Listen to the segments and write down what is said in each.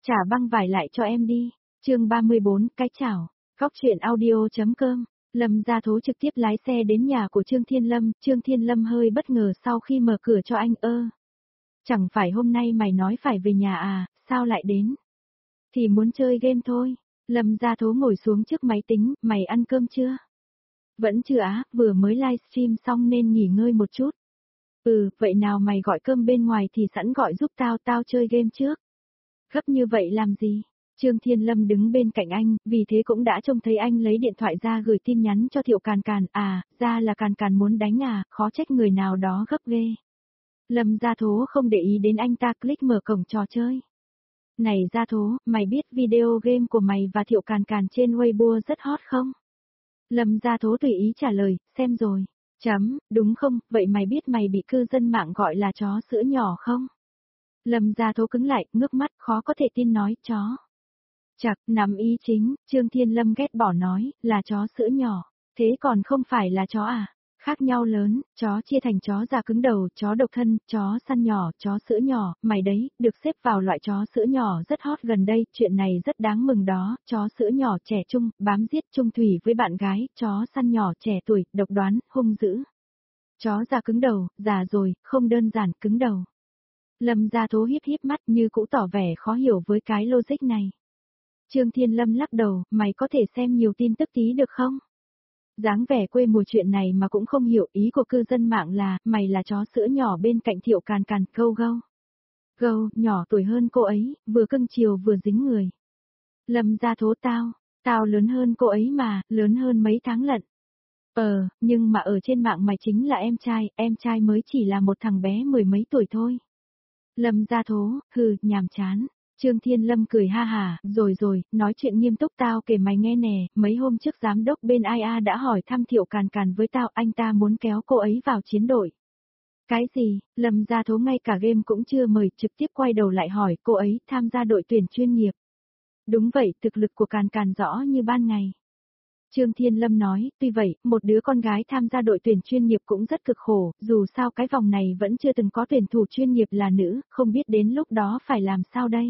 Trả băng vải lại cho em đi. Chương 34, cái chảo. Góc truyện audio.com. Lâm Gia Thố trực tiếp lái xe đến nhà của Trương Thiên Lâm. Trương Thiên Lâm hơi bất ngờ sau khi mở cửa cho anh. Chẳng phải hôm nay mày nói phải về nhà à, sao lại đến? Thì muốn chơi game thôi. Lâm Gia Thố ngồi xuống trước máy tính, mày ăn cơm chưa? Vẫn chưa á, vừa mới livestream xong nên nghỉ ngơi một chút. Vậy nào mày gọi cơm bên ngoài thì sẵn gọi giúp tao chơi game trước. Gấp như vậy làm gì? Trương Thiên Lâm đứng bên cạnh anh, vì thế cũng đã trông thấy anh lấy điện thoại ra gửi tin nhắn cho Thiệu Càn Càn, ra là Càn Càn muốn đánh à, khó trách người nào đó gấp ghê. Lâm Gia Thố không để ý đến anh ta, click mở cổng trò chơi. Này Gia Thố, mày biết video game của mày và Thiệu Càn Càn trên Weibo rất hot không? Lâm Gia Thố tùy ý trả lời, xem rồi. Đúng không, vậy mày biết mày bị cư dân mạng gọi là chó sữa nhỏ không? Lâm Gia Thố cứng lại, ngước mắt, khó có thể tin nói, chó. Chặt, nắm ý chính, Trương Thiên Lâm ghét bỏ nói, là chó sữa nhỏ, thế còn không phải là chó à? Khác nhau lớn, chó chia thành chó già cứng đầu, chó độc thân, chó săn nhỏ, chó sữa nhỏ, mày đấy, được xếp vào loại chó sữa nhỏ rất hot gần đây, chuyện này rất đáng mừng đó, chó sữa nhỏ trẻ trung, bám giết chung thủy với bạn gái, chó săn nhỏ trẻ tuổi, độc đoán, hung dữ. Chó già cứng đầu, già rồi, không đơn giản, cứng đầu. Lâm Gia Thố híp híp mắt như cũ tỏ vẻ khó hiểu với cái logic này. Trương Thiên Lâm lắc đầu, mày có thể xem nhiều tin tức tí được không? Dáng vẻ quê mùa chuyện này mà cũng không hiểu, ý của cư dân mạng là, mày là chó sữa nhỏ bên cạnh Thiệu Càn Càn, Gâu, nhỏ tuổi hơn cô ấy, vừa cưng chiều vừa dính người. Lâm Gia Thố tao lớn hơn cô ấy mà, lớn hơn mấy tháng lận. Nhưng mà ở trên mạng mày chính là em trai mới chỉ là một thằng bé mười mấy tuổi thôi. Lâm Gia Thố, nhàm chán. Trương Thiên Lâm cười ha hả, rồi, nói chuyện nghiêm túc tao kể mày nghe nè, mấy hôm trước giám đốc bên IA đã hỏi thăm Thiệu Càn Càn với tao, anh ta muốn kéo cô ấy vào chiến đội. Cái gì, Lâm Gia Thố ngay cả game cũng chưa mời, trực tiếp quay đầu lại hỏi cô ấy tham gia đội tuyển chuyên nghiệp. Đúng vậy, thực lực của Càn Càn rõ như ban ngày. Trương Thiên Lâm nói, tuy vậy, một đứa con gái tham gia đội tuyển chuyên nghiệp cũng rất cực khổ, dù sao cái vòng này vẫn chưa từng có tuyển thủ chuyên nghiệp là nữ, không biết đến lúc đó phải làm sao đây.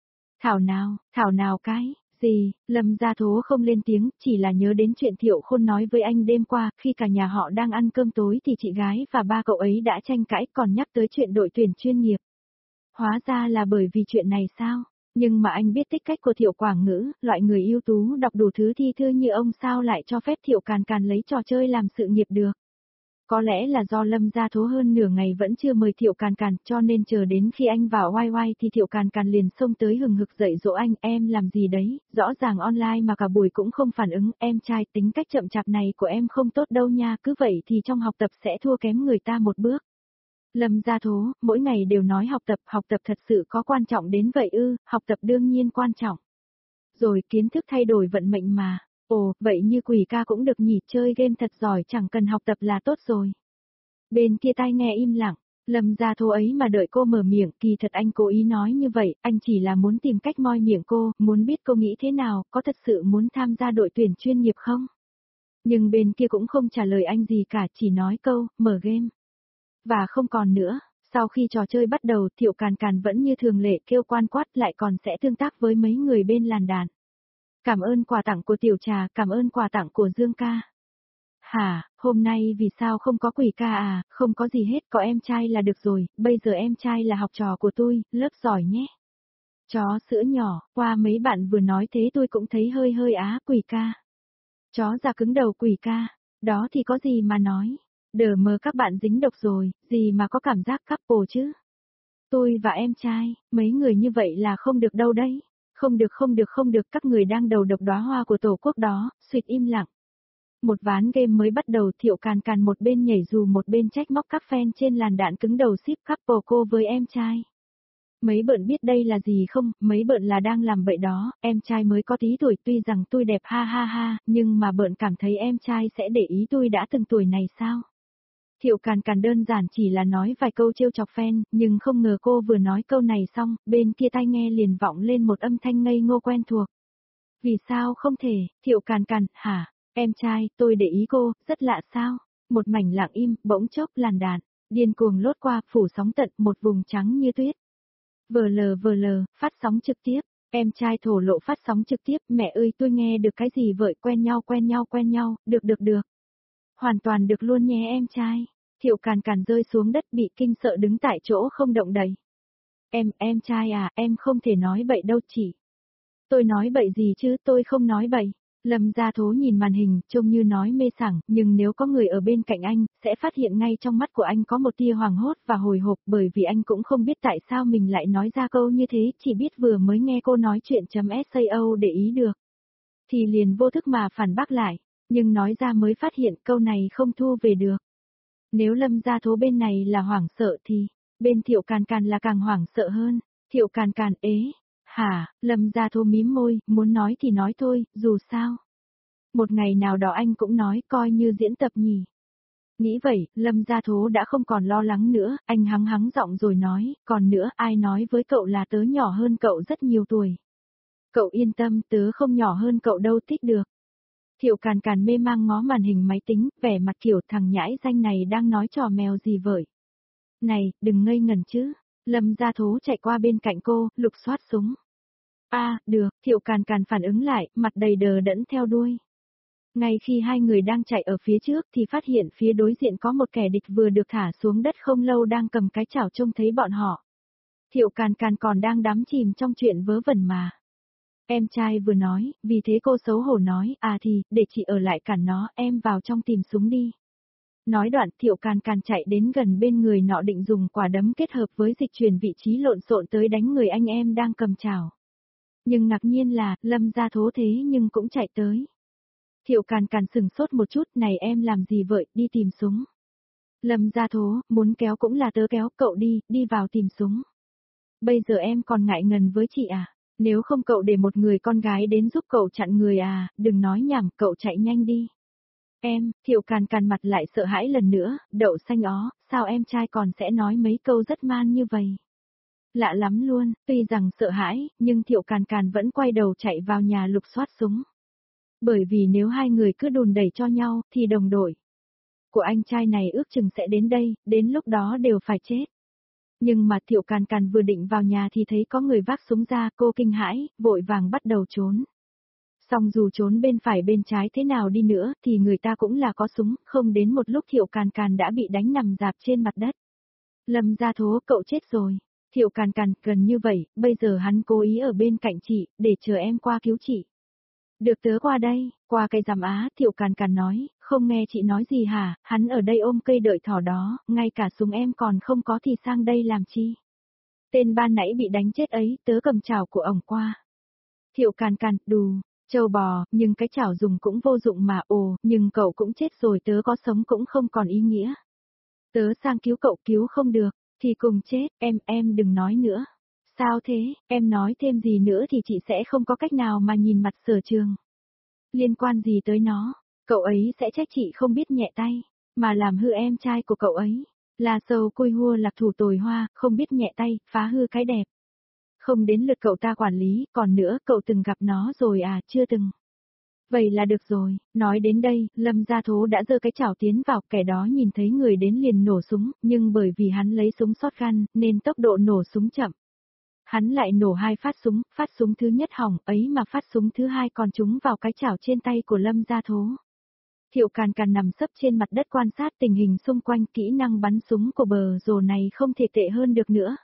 Thảo nào cái, gì, Lâm Gia Thố không lên tiếng, chỉ là nhớ đến chuyện Thiệu Khôn nói với anh đêm qua, khi cả nhà họ đang ăn cơm tối thì chị gái và ba cậu ấy đã tranh cãi, còn nhắc tới chuyện đội tuyển chuyên nghiệp. Hóa ra là bởi vì chuyện này sao? Nhưng mà anh biết tích cách của Thiệu Quảng Ngữ, loại người ưu tú đọc đủ thứ thi thư như ông sao lại cho phép Thiệu Càn Càn lấy trò chơi làm sự nghiệp được. Có lẽ là do Lâm Gia Thố hơn nửa ngày vẫn chưa mời Thiệu Càn Càn, cho nên chờ đến khi anh vào YY thì Thiệu Càn Càn liền xông tới hừng hực dạy dỗ anh, em làm gì đấy, rõ ràng online mà cả buổi cũng không phản ứng, em trai tính cách chậm chạp này của em không tốt đâu nha, cứ vậy thì trong học tập sẽ thua kém người ta một bước. Lâm Gia Thố, mỗi ngày đều nói học tập thật sự có quan trọng đến vậy ư, học tập đương nhiên quan trọng. Rồi kiến thức thay đổi vận mệnh mà. Vậy như Quỷ ca cũng được nhỉ, chơi game thật giỏi chẳng cần học tập là tốt rồi. Bên kia tai nghe im lặng, Lâm Gia Thố ấy mà đợi cô mở miệng, kỳ thật anh cố ý nói như vậy, anh chỉ là muốn tìm cách moi miệng cô, muốn biết cô nghĩ thế nào, có thật sự muốn tham gia đội tuyển chuyên nghiệp không? Nhưng bên kia cũng không trả lời anh gì cả, chỉ nói câu, mở game. Và không còn nữa, sau khi trò chơi bắt đầu, Thiệu Càn Càn vẫn như thường lệ kêu quan quát lại còn sẽ tương tác với mấy người bên làn đàn. Cảm ơn quà tặng của Tiểu Trà, cảm ơn quà tặng của Dương ca. Hả, hôm nay vì sao không có Quỷ ca à, không có gì hết, có em trai là được rồi, bây giờ em trai là học trò của tôi, lớp giỏi nhé. Chó sữa nhỏ, qua mấy bạn vừa nói thế tôi cũng thấy hơi Quỷ ca. Chó già cứng đầu Quỷ ca, đó thì có gì mà nói. Đờ mờ các bạn dính độc rồi, gì mà có cảm giác couple chứ. Tôi và em trai, mấy người như vậy là không được đâu đấy. Không được, các người đang đầu độc đóa hoa của tổ quốc đó, suýt im lặng. Một ván game mới bắt đầu, Thiệu Càn Càn một bên nhảy dù một bên trách móc các fan trên làn đạn cứng đầu ship couple cô với em trai. Mấy bợn biết đây là gì không, mấy bợn là đang làm bậy đó, em trai mới có tí tuổi tuy rằng tôi đẹp ha, nhưng mà bợn cảm thấy em trai sẽ để ý tôi đã từng tuổi này sao? Thiệu Càn Càn đơn giản chỉ là nói vài câu trêu chọc fan, nhưng không ngờ cô vừa nói câu này xong, bên kia tai nghe liền vọng lên một âm thanh ngây ngô quen thuộc. Vì sao không thể, Thiệu Càn Càn, hả, em trai, tôi để ý cô, rất lạ sao? Một mảnh lặng im, bỗng chốc làn đạn, điên cuồng lốt qua, phủ sóng tận một vùng trắng như tuyết. VL, phát sóng trực tiếp. Em trai thổ lộ phát sóng trực tiếp, mẹ ơi tôi nghe được cái gì vậy, quen nhau, được. Hoàn toàn được luôn nhé em trai. Thiệu Càn Càn rơi xuống đất bị kinh sợ đứng tại chỗ không động đậy. Em trai à, em không thể nói bậy đâu chị. Tôi nói bậy gì chứ, tôi không nói bậy. Lâm Gia Thố nhìn màn hình, trông như nói mê sảng, nhưng nếu có người ở bên cạnh anh, sẽ phát hiện ngay trong mắt của anh có một tia hoảng hốt và hồi hộp, bởi vì anh cũng không biết tại sao mình lại nói ra câu như thế, chỉ biết vừa mới nghe cô nói chuyện.sao để ý được. Thì liền vô thức mà phản bác lại, nhưng nói ra mới phát hiện câu này không thu về được. Nếu Lâm Gia Thố bên này là hoảng sợ thì, bên Thiệu Càn Càn là càng hoảng sợ hơn. Thiệu Càn Càn ế. Hả, Lâm Gia Thố mím môi, muốn nói thì nói thôi, dù sao. Một ngày nào đó anh cũng nói coi như diễn tập nhỉ. Nghĩ vậy, Lâm Gia Thố đã không còn lo lắng nữa, anh hắng giọng rồi nói, còn nữa ai nói với cậu là tớ nhỏ hơn cậu rất nhiều tuổi. Cậu yên tâm, tớ không nhỏ hơn cậu đâu, thích được. Thiệu Càn Càn mê mang ngó màn hình máy tính, vẻ mặt kiểu thằng nhãi danh này đang nói trò mèo gì vậy. Này, đừng ngây ngẩn chứ. Lâm Gia Thố chạy qua bên cạnh cô, lục soát súng. Được, Thiệu Càn Càn phản ứng lại, mặt đầy đờ đẫn theo đuôi. Ngay khi hai người đang chạy ở phía trước thì phát hiện phía đối diện có một kẻ địch vừa được thả xuống đất không lâu đang cầm cái chảo trông thấy bọn họ. Thiệu Càn Càn còn đang đắm chìm trong chuyện vớ vẩn mà. Em trai vừa nói, vì thế cô xấu hổ nói, thì, để chị ở lại cản nó, em vào trong tìm súng đi. Nói đoạn Thiệu Càn Càn chạy đến gần bên người nọ định dùng quả đấm kết hợp với dịch chuyển vị trí lộn xộn tới đánh người anh em đang cầm chảo. Nhưng ngạc nhiên là, Lâm Gia Thố thế nhưng cũng chạy tới. Thiệu Càn Càn sừng sốt một chút, này em làm gì vậy, đi tìm súng. Lâm Gia Thố, muốn kéo cũng là tớ kéo, cậu đi vào tìm súng. Bây giờ em còn ngại ngần với chị à? Nếu không cậu để một người con gái đến giúp cậu chặn người à, đừng nói nhảm, cậu chạy nhanh đi. Em, Thiệu Càn Càn mặt lại sợ hãi lần nữa, đậu xanh ó, sao em trai còn sẽ nói mấy câu rất man như vậy? Lạ lắm luôn, tuy rằng sợ hãi, nhưng Thiệu Càn Càn vẫn quay đầu chạy vào nhà lục soát súng. Bởi vì nếu hai người cứ đùn đẩy cho nhau, thì đồng đội của anh trai này ước chừng sẽ đến đây, đến lúc đó đều phải chết. Nhưng mà Thiệu Càn Càn vừa định vào nhà thì thấy có người vác súng ra, cô kinh hãi, vội vàng bắt đầu trốn. Song dù trốn bên phải bên trái thế nào đi nữa, thì người ta cũng là có súng, không đến một lúc Thiệu Càn Càn đã bị đánh nằm rạp trên mặt đất. Lâm Gia Thố, cậu chết rồi. Thiệu Càn Càn, gần như vậy, bây giờ hắn cố ý ở bên cạnh chị, để chờ em qua cứu chị. Được tớ qua đây, qua cây rằm á, Thiệu Càn Càn nói, không nghe chị nói gì hả, hắn ở đây ôm cây đợi thỏ đó, ngay cả súng em còn không có thì sang đây làm chi. Tên ban nãy bị đánh chết ấy, tớ cầm chảo của ổng qua. Thiệu Càn Càn, đù, trâu bò, nhưng cái chảo dùng cũng vô dụng mà, nhưng cậu cũng chết rồi, tớ có sống cũng không còn ý nghĩa. Tớ sang cứu cậu, cứu không được, thì cùng chết, em đừng nói nữa. Sao thế, em nói thêm gì nữa thì chị sẽ không có cách nào mà nhìn mặt Sở Trường. Liên quan gì tới nó, cậu ấy sẽ trách chị không biết nhẹ tay, mà làm hư em trai của cậu ấy. Là sầu cui hua lạc thủ tồi hoa, không biết nhẹ tay, phá hư cái đẹp. Không đến lượt cậu ta quản lý, còn nữa, cậu từng gặp nó rồi à, chưa từng. Vậy là được rồi, nói đến đây, Lâm Gia Thố đã giơ cái chảo tiến vào, kẻ đó nhìn thấy người đến liền nổ súng, nhưng bởi vì hắn lấy súng shotgun, nên tốc độ nổ súng chậm. Hắn lại nổ hai phát súng thứ nhất hỏng, ấy mà phát súng thứ hai còn trúng vào cái chảo trên tay của Lâm Gia Thố. Thiệu Càn Càn nằm sấp trên mặt đất quan sát tình hình xung quanh, kỹ năng bắn súng của bờ rồ này không thể tệ hơn được nữa.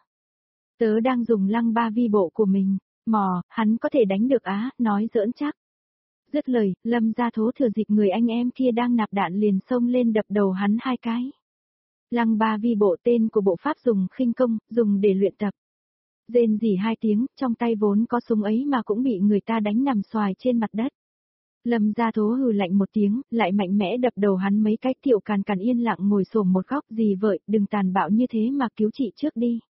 Tớ đang dùng lăng ba vi bộ của mình, hắn có thể đánh được á, nói giỡn chắc. Dứt lời, Lâm Gia Thố thừa dịp người anh em kia đang nạp đạn liền xông lên đập đầu hắn hai cái. Lăng ba vi bộ tên của bộ pháp dùng khinh công, dùng để luyện tập. Rên rỉ hai tiếng, trong tay vốn có súng ấy mà cũng bị người ta đánh nằm xoài trên mặt đất. Lâm Gia Thố hừ lạnh một tiếng, lại mạnh mẽ đập đầu hắn mấy cái. Thiệu Càn Càn yên lặng ngồi xổm một góc, gì vậy, đừng tàn bạo như thế mà cứu chị trước đi.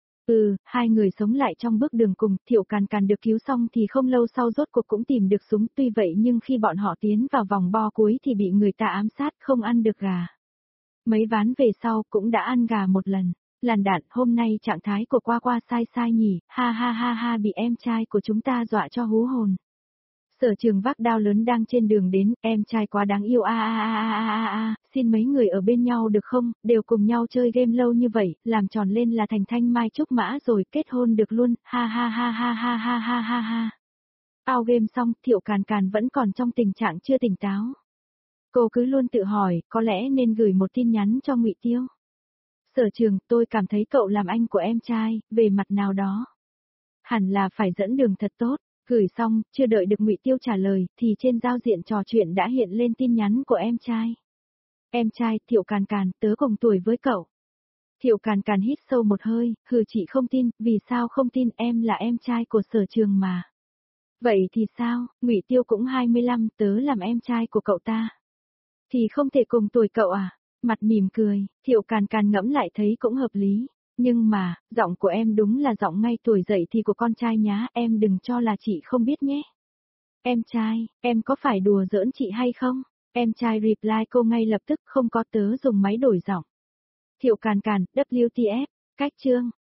Hai người sống lại trong bước đường cùng, Thiệu Càn Càn được cứu xong thì không lâu sau rốt cuộc cũng tìm được súng, tuy vậy nhưng khi bọn họ tiến vào vòng bo cuối thì bị người ta ám sát, không ăn được gà. Mấy ván về sau cũng đã ăn gà một lần. Làn đạn, hôm nay trạng thái của Qua Qua sai nhỉ, ha ha ha ha, bị em trai của chúng ta dọa cho hú hồn. Sở Trường vác đao lớn đang trên đường đến, em trai quá đáng yêu xin mấy người ở bên nhau được không, đều cùng nhau chơi game lâu như vậy, làm tròn lên là thành thanh mai trúc mã rồi, kết hôn được luôn, ha ha ha ha ha ha ha ha ha. Out game xong, Thiệu Càn Càn vẫn còn trong tình trạng chưa tỉnh táo. Cô cứ luôn tự hỏi, có lẽ nên gửi một tin nhắn cho Ngụy Tiêu. Sở Trường, tôi cảm thấy cậu làm anh của em trai, về mặt nào đó. Hẳn là phải dẫn đường thật tốt. Gửi xong, chưa đợi được Ngụy Tiêu trả lời, thì trên giao diện trò chuyện đã hiện lên tin nhắn của em trai. Em trai, Thiệu Càn Càn, tớ cùng tuổi với cậu. Thiệu Càn Càn hít sâu một hơi, hừ, chị không tin, vì sao không tin, em là em trai của Sở Trường mà. Vậy thì sao, Ngụy Tiêu cũng 25, tớ làm em trai của cậu ta. Thì không thể cùng tuổi cậu à? Mặt mỉm cười, Thiệu Càn Càn ngẫm lại thấy cũng hợp lý. Nhưng mà, giọng của em đúng là giọng ngay tuổi dậy thì của con trai nhá, em đừng cho là chị không biết nhé. Em trai, em có phải đùa giỡn chị hay không? Em trai reply cô ngay lập tức, không có, tớ dùng máy đổi giọng. Thiệu Càn Càn, WTF, cách chương.